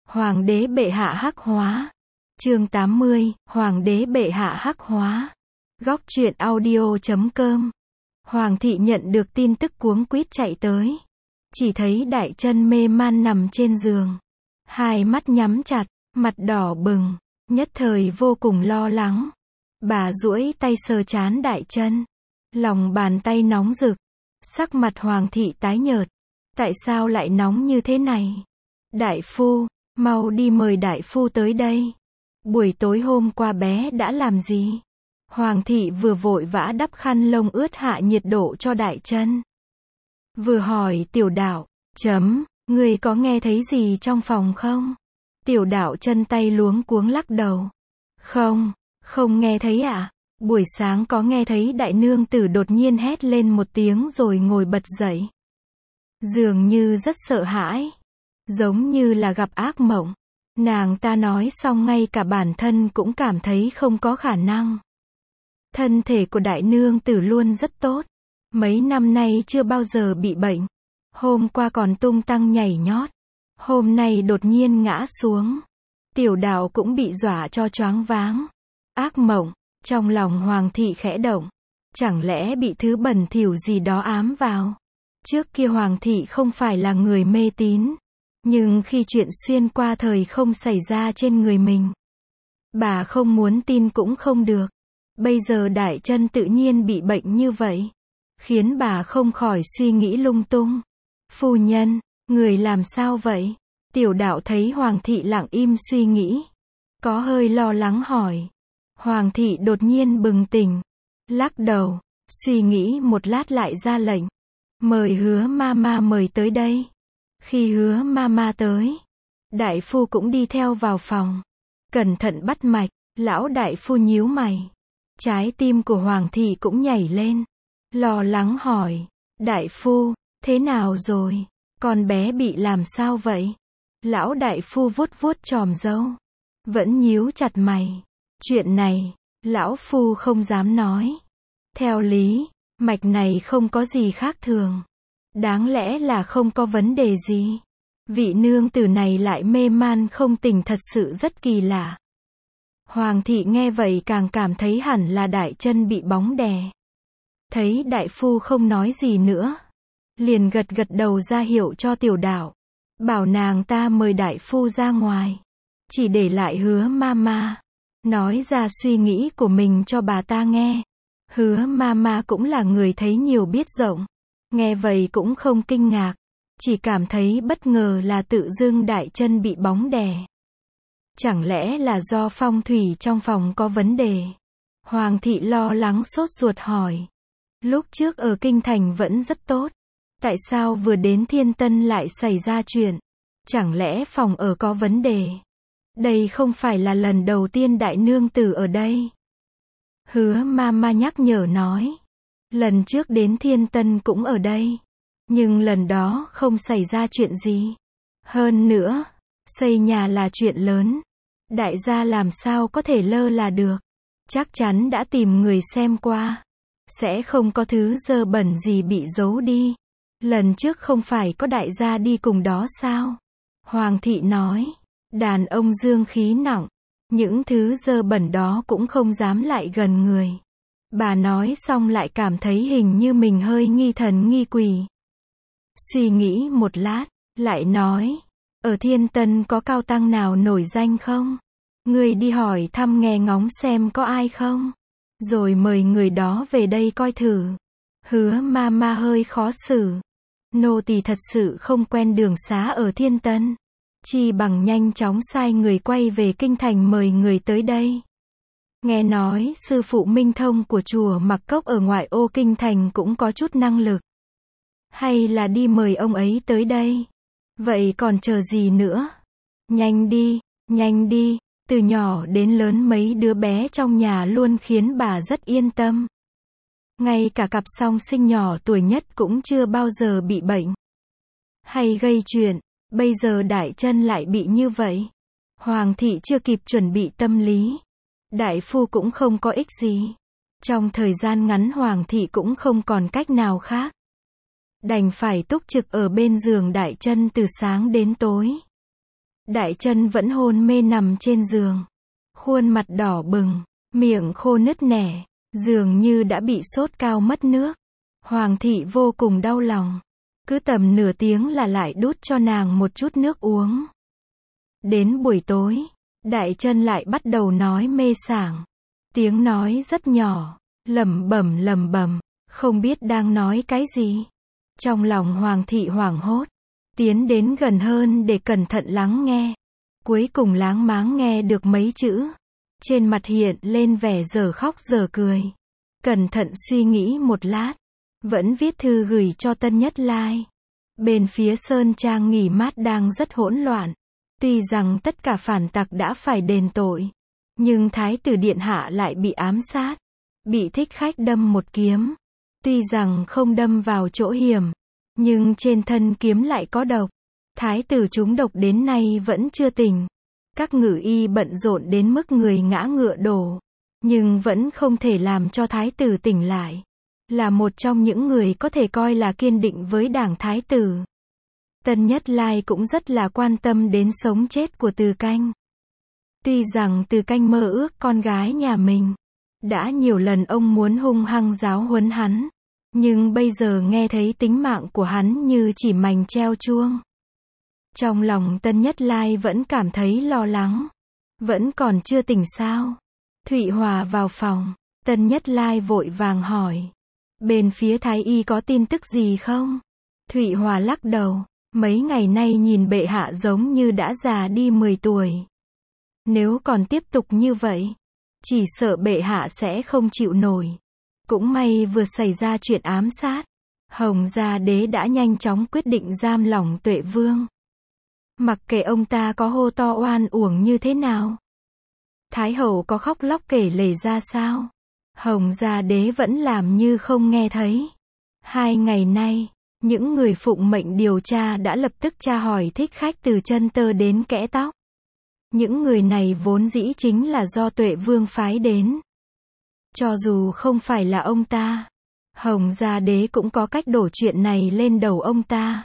Hoàng đế bệ hạ hắc hóa. Chương 80, Hoàng đế bệ hạ hắc hóa. Góc truyện audio.com. Hoàng thị nhận được tin tức cuống quýt chạy tới. Chỉ thấy Đại Trân mê man nằm trên giường. Hai mắt nhắm chặt, mặt đỏ bừng, nhất thời vô cùng lo lắng. Bà duỗi tay sờ trán Đại Trân. Lòng bàn tay nóng rực. Sắc mặt Hoàng thị tái nhợt. Tại sao lại nóng như thế này? Đại phu, mau đi mời đại phu tới đây. Buổi tối hôm qua bé đã làm gì? Hoàng thị vừa vội vã đắp khăn lông ướt hạ nhiệt độ cho Đại Trân. Vừa hỏi Tiểu Đạo, ngươi có nghe thấy gì trong phòng không? Tiểu Đạo chân tay luống cuống lắc đầu. Không nghe thấy ạ. Buổi sáng có nghe thấy đại nương tử đột nhiên hét lên một tiếng rồi ngồi bật dậy. Dường như rất sợ hãi. Giống như là gặp ác mộng. Nàng ta nói xong ngay cả bản thân cũng cảm thấy không có khả năng. Thân thể của đại nương tử luôn rất tốt. Mấy năm nay chưa bao giờ bị bệnh. Hôm qua còn tung tăng nhảy nhót. Hôm nay đột nhiên ngã xuống. Tiểu Đạo cũng bị dọa cho choáng váng. Ác mộng, trong lòng Hoàng thị khẽ động. Chẳng lẽ bị thứ bẩn thỉu gì đó ám vào? Trước kia Hoàng thị không phải là người mê tín. Nhưng khi chuyện xuyên qua thời không xảy ra trên người mình, bà không muốn tin cũng không được. Bây giờ Đại Trân tự nhiên bị bệnh như vậy, khiến bà không khỏi suy nghĩ lung tung. Phu nhân, người làm sao vậy? Tiểu Đạo thấy Hoàng thị lặng im suy nghĩ, có hơi lo lắng hỏi. Hoàng thị đột nhiên bừng tỉnh, lắc đầu, suy nghĩ một lát lại ra lệnh. Mời Hứa Mama mời tới đây. Khi Hứa Mama tới, đại phu cũng đi theo vào phòng. Cẩn thận bắt mạch, lão đại phu nhíu mày. Trái tim của Hoàng thị cũng nhảy lên. Lo lắng hỏi, đại phu, thế nào rồi? Con bé bị làm sao vậy? Lão đại phu vuốt vuốt chòm râu. Vẫn nhíu chặt mày. Chuyện này, lão phu không dám nói. Theo lý, mạch này không có gì khác thường. Đáng lẽ là không có vấn đề gì. Vị nương tử này lại mê man không tỉnh thật sự rất kỳ lạ. Hoàng thị nghe vậy càng cảm thấy hẳn là Đại Trân bị bóng đè. Thấy đại phu không nói gì nữa, liền gật gật đầu ra hiệu cho Tiểu Đạo, bảo nàng ta mời đại phu ra ngoài. Chỉ để lại Hứa Mama, nói ra suy nghĩ của mình cho bà ta nghe. Hứa Mama cũng là người thấy nhiều biết rộng. Nghe vậy cũng không kinh ngạc, chỉ cảm thấy bất ngờ là tự dưng Đại Trân bị bóng đè. Chẳng lẽ là do phong thủy trong phòng có vấn đề? Hoàng thị lo lắng sốt ruột hỏi. Lúc trước ở Kinh Thành vẫn rất tốt. Tại sao vừa đến Thiên Tân lại xảy ra chuyện? Chẳng lẽ phòng ở có vấn đề? Đây không phải là lần đầu tiên đại nương tử ở đây. Hứa Mama nhắc nhở nói. Lần trước đến Thiên Tân cũng ở đây. Nhưng lần đó không xảy ra chuyện gì. Hơn nữa, xây nhà là chuyện lớn. Đại gia làm sao có thể lơ là được. Chắc chắn đã tìm người xem qua. Sẽ không có thứ dơ bẩn gì bị giấu đi. Lần trước không phải có đại gia đi cùng đó sao? Hoàng thị nói. Đàn ông dương khí nặng. Những thứ dơ bẩn đó cũng không dám lại gần người. Bà nói xong lại cảm thấy hình như mình hơi nghi thần nghi quỷ. Suy nghĩ một lát, lại nói, ở Thiên Tân có cao tăng nào nổi danh không? Người đi hỏi thăm nghe ngóng xem có ai không? Rồi mời người đó về đây coi thử. Hứa Mama hơi khó xử. Nô tỳ thật sự không quen đường xá ở Thiên Tân. Chi bằng nhanh chóng sai người quay về Kinh Thành mời người tới đây. Nghe nói sư phụ Minh Thông của chùa Mặc Cốc ở ngoại ô Kinh Thành cũng có chút năng lực. Hay là đi mời ông ấy tới đây? Vậy còn chờ gì nữa? Nhanh đi, từ nhỏ đến lớn mấy đứa bé trong nhà luôn khiến bà rất yên tâm. Ngay cả cặp song sinh nhỏ tuổi nhất cũng chưa bao giờ bị bệnh hay gây chuyện, bây giờ Đại Trân lại bị như vậy. Hoàng thị chưa kịp chuẩn bị tâm lý. Đại phu cũng không có ích gì. Trong thời gian ngắn Hoàng thị cũng không còn cách nào khác. Đành phải túc trực ở bên giường Đại Trân từ sáng đến tối. Đại Chân vẫn hôn mê nằm trên giường. Khuôn mặt đỏ bừng, miệng khô nứt nẻ, dường như đã bị sốt cao mất nước. Hoàng thị vô cùng đau lòng. Cứ tầm nửa tiếng là lại đút cho nàng một chút nước uống. Đến buổi tối, Đại Chân lại bắt đầu nói mê sảng. Tiếng nói rất nhỏ, lẩm bẩm, không biết đang nói cái gì. Trong lòng Hoàng thị hoảng hốt, tiến đến gần hơn để cẩn thận lắng nghe. Cuối cùng láng máng nghe được mấy chữ. Trên mặt hiện lên vẻ dở khóc dở cười. Cẩn thận suy nghĩ một lát, vẫn viết thư gửi cho Tân Nhất Lai. Bên phía Sơn Trang nghỉ mát đang rất hỗn loạn. Tuy rằng tất cả phản tặc đã phải đền tội, nhưng Thái tử điện hạ lại bị ám sát, bị thích khách đâm một kiếm. Tuy rằng không đâm vào chỗ hiểm, nhưng trên thân kiếm lại có độc. Thái tử trúng độc đến nay vẫn chưa tỉnh. Các ngự y bận rộn đến mức người ngã ngựa đổ, nhưng vẫn không thể làm cho Thái tử tỉnh lại. Là một trong những người có thể coi là kiên định với đảng Thái tử. Tân Nhất Lai cũng rất là quan tâm đến sống chết của Từ Canh. Tuy rằng Từ Canh mơ ước con gái nhà mình, đã nhiều lần ông muốn hung hăng giáo huấn hắn, nhưng bây giờ nghe thấy tính mạng của hắn như chỉ mành treo chuông. Trong lòng Tân Nhất Lai vẫn cảm thấy lo lắng. Vẫn còn chưa tỉnh sao? Thụy Hòa vào phòng, Tân Nhất Lai vội vàng hỏi. Bên phía Thái y có tin tức gì không? Thụy Hòa lắc đầu. Mấy ngày nay nhìn bệ hạ giống như đã già đi 10 tuổi. Nếu còn tiếp tục như vậy, chỉ sợ bệ hạ sẽ không chịu nổi. Cũng may vừa xảy ra chuyện ám sát, Hồng Gia Đế đã nhanh chóng quyết định giam lỏng Tuệ Vương. Mặc kệ ông ta có hô to oan uổng như thế nào, Thái hậu có khóc lóc kể lể ra sao, Hồng Gia Đế vẫn làm như không nghe thấy. 2 ngày nay, những người phụng mệnh điều tra đã lập tức tra hỏi thích khách từ chân tơ đến kẽ tóc. Những người này vốn dĩ chính là do Tuệ Vương phái đến. Cho dù không phải là ông ta, Hồng Gia Đế cũng có cách đổ chuyện này lên đầu ông ta.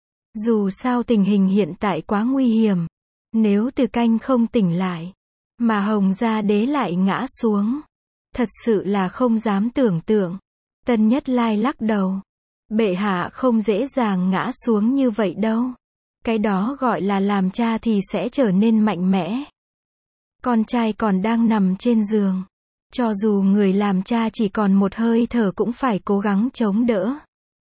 Dù sao tình hình hiện tại quá nguy hiểm. Nếu Từ Canh không tỉnh lại, mà Hồng Gia Đế lại ngã xuống, thật sự là không dám tưởng tượng. Tân Nhất Lai lắc đầu. Bệ hạ không dễ dàng ngã xuống như vậy đâu. Cái đó gọi là làm cha thì sẽ trở nên mạnh mẽ. Con trai còn đang nằm trên giường. Cho dù người làm cha chỉ còn một hơi thở cũng phải cố gắng chống đỡ.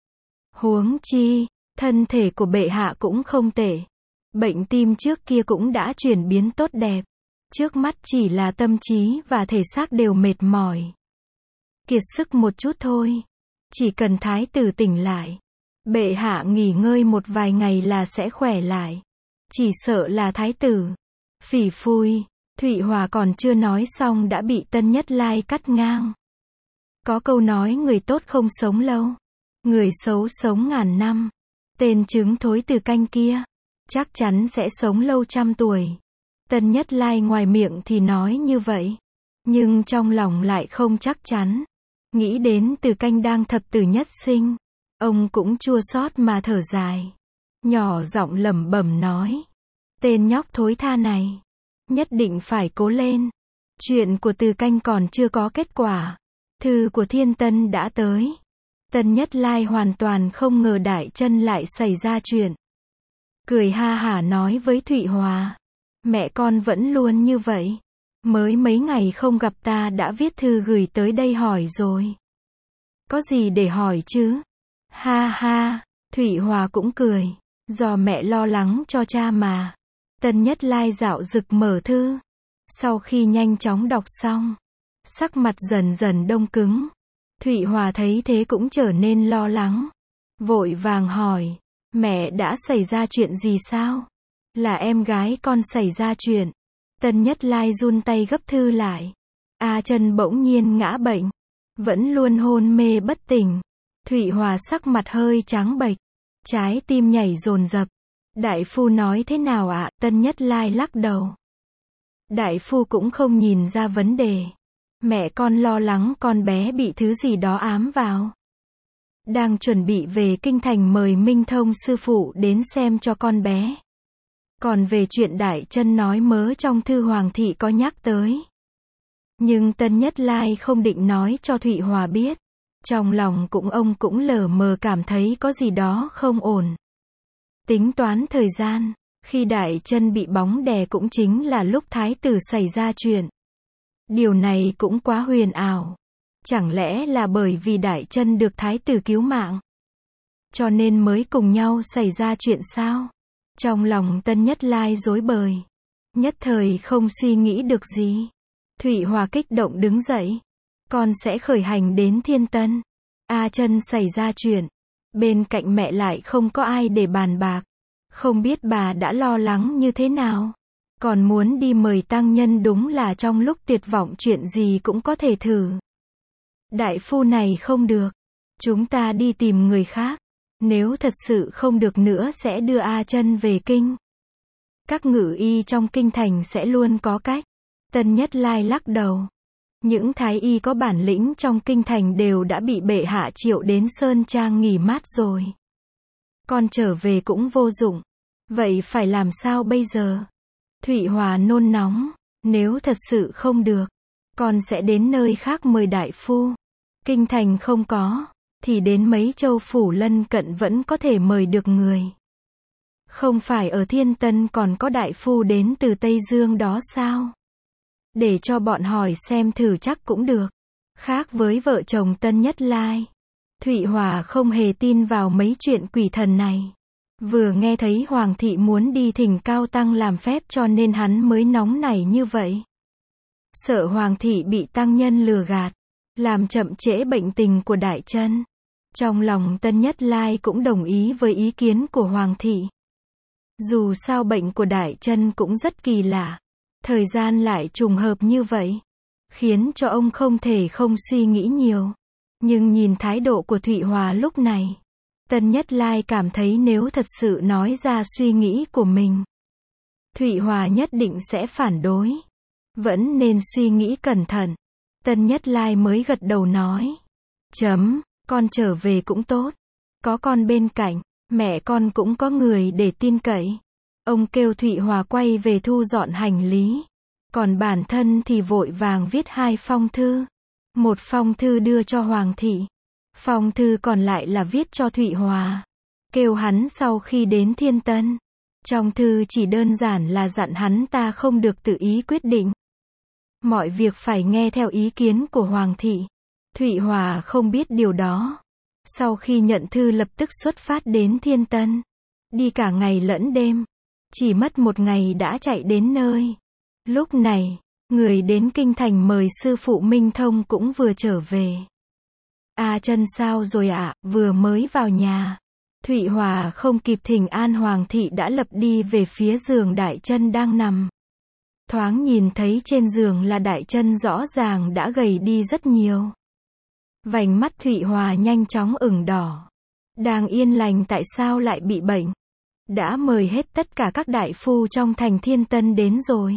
Huống chi, thân thể của bệ hạ cũng không tệ. Bệnh tim trước kia cũng đã chuyển biến tốt đẹp. Trước mắt chỉ là tâm trí và thể xác đều mệt mỏi. Kiệt sức một chút thôi. Chỉ cần Thái tử tỉnh lại, bệ hạ nghỉ ngơi một vài ngày là sẽ khỏe lại. Chỉ sợ là Thái tử. Phỉ phui, Thụy Hòa còn chưa nói xong đã bị Tân Nhất Lai cắt ngang. Có câu nói người tốt không sống lâu, người xấu sống ngàn năm. Tên trứng thối Từ Canh kia, chắc chắn sẽ sống lâu trăm tuổi. Tân Nhất Lai ngoài miệng thì nói như vậy, nhưng trong lòng lại không chắc chắn. Nghĩ đến Từ Canh đang thập tử nhất sinh, ông cũng chua xót mà thở dài. Nhỏ giọng lẩm bẩm nói. Tên nhóc thối tha này, nhất định phải cố lên. Chuyện của Từ Canh còn chưa có kết quả. Thư của Thiên Tân đã tới. Tân Nhất Lai hoàn toàn không ngờ Đại Chân lại xảy ra chuyện. Cười ha hả nói với Thụy Hòa. Mẹ con vẫn luôn như vậy. Mới mấy ngày không gặp ta đã viết thư gửi tới đây hỏi rồi. Có gì để hỏi chứ? Ha ha, Thụy Hòa cũng cười. Do mẹ lo lắng cho cha mà. Tân Nhất Lai dạo dực mở thư. Sau khi nhanh chóng đọc xong, sắc mặt dần dần đông cứng. Thụy Hòa thấy thế cũng trở nên lo lắng. Vội vàng hỏi. Mẹ đã xảy ra chuyện gì sao? Là em gái con xảy ra chuyện. Tân Nhất Lai run tay gấp thư lại. A Chân bỗng nhiên ngã bệnh. Vẫn luôn hôn mê bất tỉnh. Thụy Hòa sắc mặt hơi trắng bệch. Trái tim nhảy dồn dập. Đại phu nói thế nào ạ? Tân Nhất Lai lắc đầu. Đại phu cũng không nhìn ra vấn đề. Mẹ con lo lắng con bé bị thứ gì đó ám vào. Đang chuẩn bị về kinh thành mời Minh Thông sư phụ đến xem cho con bé. Còn về chuyện Đại Chân nói mớ trong thư Hoàng thị có nhắc tới. Nhưng Tân Nhất Lai không định nói cho Thụy Hòa biết. Trong lòng ông cũng lờ mờ cảm thấy có gì đó không ổn. Tính toán thời gian, khi Đại Chân bị bóng đè cũng chính là lúc thái tử xảy ra chuyện. Điều này cũng quá huyền ảo. Chẳng lẽ là bởi vì Đại Chân được thái tử cứu mạng, cho nên mới cùng nhau xảy ra chuyện sao? Trong lòng Tân Nhất Lai rối bời, nhất thời không suy nghĩ được gì. Thụy Hòa kích động đứng dậy. Con sẽ khởi hành đến Thiên Tân. A Chân xảy ra chuyện. Bên cạnh mẹ lại không có ai để bàn bạc. Không biết bà đã lo lắng như thế nào. Còn muốn đi mời tăng nhân, đúng là trong lúc tuyệt vọng chuyện gì cũng có thể thử. Đại phu này không được. Chúng ta đi tìm người khác. Nếu thật sự không được nữa sẽ đưa A Chân về kinh. Các ngự y trong kinh thành sẽ luôn có cách. Tân Nhất Lai lắc đầu. Những thái y có bản lĩnh trong kinh thành đều đã bị bệ hạ triệu đến Sơn Trang nghỉ mát rồi. Con trở về cũng vô dụng. Vậy phải làm sao bây giờ? Thụy Hòa nôn nóng. Nếu thật sự không được, con sẽ đến nơi khác mời đại phu. Kinh thành không có, thì đến mấy châu phủ lân cận vẫn có thể mời được người. Không phải ở Thiên Tân còn có đại phu đến từ Tây Dương đó sao? Để cho bọn hỏi xem thử chắc cũng được. Khác với vợ chồng Tân Nhất Lai, Thụy Hòa không hề tin vào mấy chuyện quỷ thần này. Vừa nghe thấy Hoàng thị muốn đi thỉnh Cao Tăng làm phép cho nên hắn mới nóng nảy như vậy. Sợ Hoàng thị bị tăng nhân lừa gạt, làm chậm trễ bệnh tình của Đại Chân. Trong lòng Tân Nhất Lai cũng đồng ý với ý kiến của Hoàng thị. Dù sao bệnh của Đại Chân cũng rất kỳ lạ. Thời gian lại trùng hợp như vậy, khiến cho ông không thể không suy nghĩ nhiều. Nhưng nhìn thái độ của Thụy Hòa lúc này, Tân Nhất Lai cảm thấy nếu thật sự nói ra suy nghĩ của mình, Thụy Hòa nhất định sẽ phản đối. Vẫn nên suy nghĩ cẩn thận. Tân Nhất Lai mới gật đầu nói. Con trở về cũng tốt. Có con bên cạnh, mẹ con cũng có người để tin cậy. Ông kêu Thụy Hòa quay về thu dọn hành lý. Còn bản thân thì vội vàng viết 2 phong thư. Một phong thư đưa cho Hoàng thị. Phong thư còn lại là viết cho Thụy Hòa. Kêu hắn sau khi đến Thiên Tân. Trong thư chỉ đơn giản là dặn hắn ta không được tự ý quyết định. Mọi việc phải nghe theo ý kiến của Hoàng thị. Thụy Hòa không biết điều đó. Sau khi nhận thư lập tức xuất phát đến Thiên Tân. Đi cả ngày lẫn đêm. Chỉ mất 1 ngày đã chạy đến nơi. Lúc này, người đến kinh thành mời sư phụ Minh Thông cũng vừa trở về. A Chân sao rồi ạ? Vừa mới vào nhà. Thụy Hòa không kịp thỉnh an Hoàng thị đã lập đi về phía giường Đại Chân đang nằm. Thoáng nhìn thấy trên giường là Đại Chân rõ ràng đã gầy đi rất nhiều. Vành mắt Thụy Hòa nhanh chóng ửng đỏ. Đang yên lành tại sao lại bị bệnh? Đã mời hết tất cả các đại phu trong thành Thiên Tân đến rồi.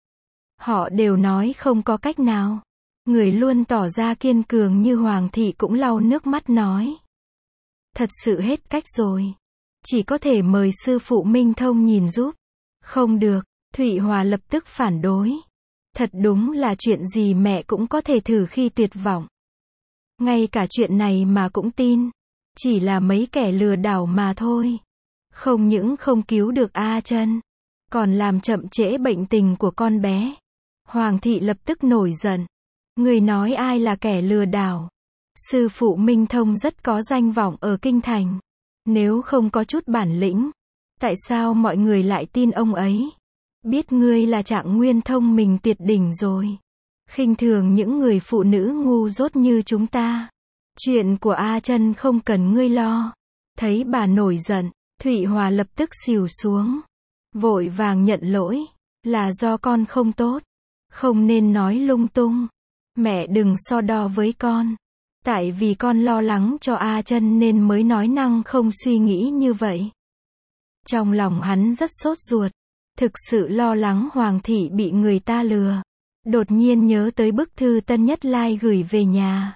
Họ đều nói không có cách nào. Người luôn tỏ ra kiên cường như Hoàng thị cũng lau nước mắt nói. Thật sự hết cách rồi. Chỉ có thể mời sư phụ Minh Thông nhìn giúp. Không được, Thụy Hòa lập tức phản đối. Thật đúng là chuyện gì mẹ cũng có thể thử khi tuyệt vọng. Ngay cả chuyện này mà cũng tin. Chỉ là mấy kẻ lừa đảo mà thôi. Không những không cứu được A Chân, còn làm chậm trễ bệnh tình của con bé. Hoàng thị lập tức nổi giận. Người nói ai là kẻ lừa đảo? Sư phụ Minh Thông rất có danh vọng ở kinh thành. Nếu không có chút bản lĩnh, tại sao mọi người lại tin ông ấy? Biết ngươi là Trạng Nguyên thông minh tuyệt đỉnh rồi. Khinh thường những người phụ nữ ngu dốt như chúng ta. Chuyện của A Chân không cần ngươi lo. Thấy bà nổi giận, Thụy Hòa lập tức xỉu xuống. Vội vàng nhận lỗi. Là do con không tốt. Không nên nói lung tung. Mẹ đừng so đo với con. Tại vì con lo lắng cho A Chân nên mới nói năng không suy nghĩ như vậy. Trong lòng hắn rất sốt ruột. Thực sự lo lắng Hoàng thị bị người ta lừa. Đột nhiên nhớ tới bức thư Tân Nhất Lai gửi về nhà.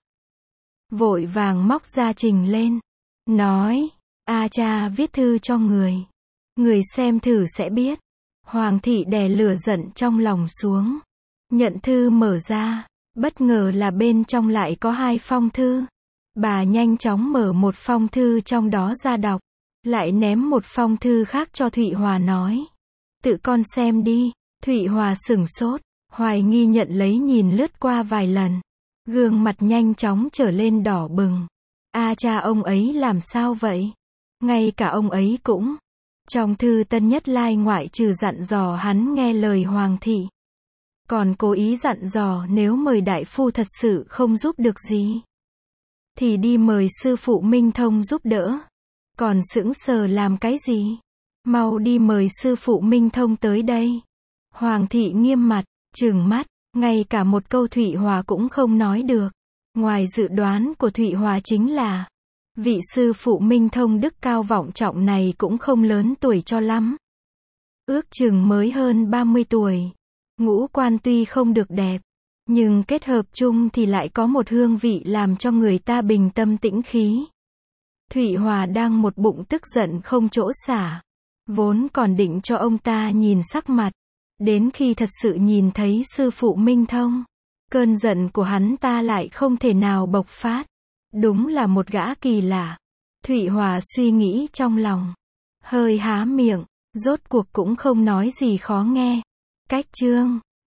Vội vàng móc ra trình lên. Nói, A cha viết thư cho người. Người xem thử sẽ biết. Hoàng thị đè lửa giận trong lòng xuống. Nhận thư mở ra. Bất ngờ là bên trong lại có 2 phong thư. Bà nhanh chóng mở một phong thư trong đó ra đọc. Lại ném một phong thư khác cho Thụy Hòa nói. Tự con xem đi. Thụy Hòa sửng sốt. Hoài nghi nhận lấy nhìn lướt qua vài lần. Gương mặt nhanh chóng trở lên đỏ bừng. A cha ông ấy làm sao vậy? Ngay cả ông ấy cũng. Trong thư Tân Nhất Lai ngoại trừ dặn dò hắn nghe lời Hoàng thị. Còn cố ý dặn dò nếu mời đại phu thật sự không giúp được gì. Thì đi mời sư phụ Minh Thông giúp đỡ. Còn sững sờ làm cái gì? Mau đi mời sư phụ Minh Thông tới đây. Hoàng thị nghiêm mặt, trừng mắt, ngay cả một câu Thụy Hòa cũng không nói được. Ngoài dự đoán của Thụy Hòa chính là, vị sư phụ Minh Thông đức cao vọng trọng này cũng không lớn tuổi cho lắm. Ước chừng mới hơn 30 tuổi. Ngũ quan tuy không được đẹp, nhưng kết hợp chung thì lại có một hương vị làm cho người ta bình tâm tĩnh khí. Thụy Hòa đang một bụng tức giận không chỗ xả. Vốn còn định cho ông ta nhìn sắc mặt. Đến khi thật sự nhìn thấy sư phụ Minh Thông, cơn giận của hắn ta lại không thể nào bộc phát. Đúng là một gã kỳ lạ. Thụy Hòa suy nghĩ trong lòng. Hơi há miệng, rốt cuộc cũng không nói gì khó nghe. Cách chương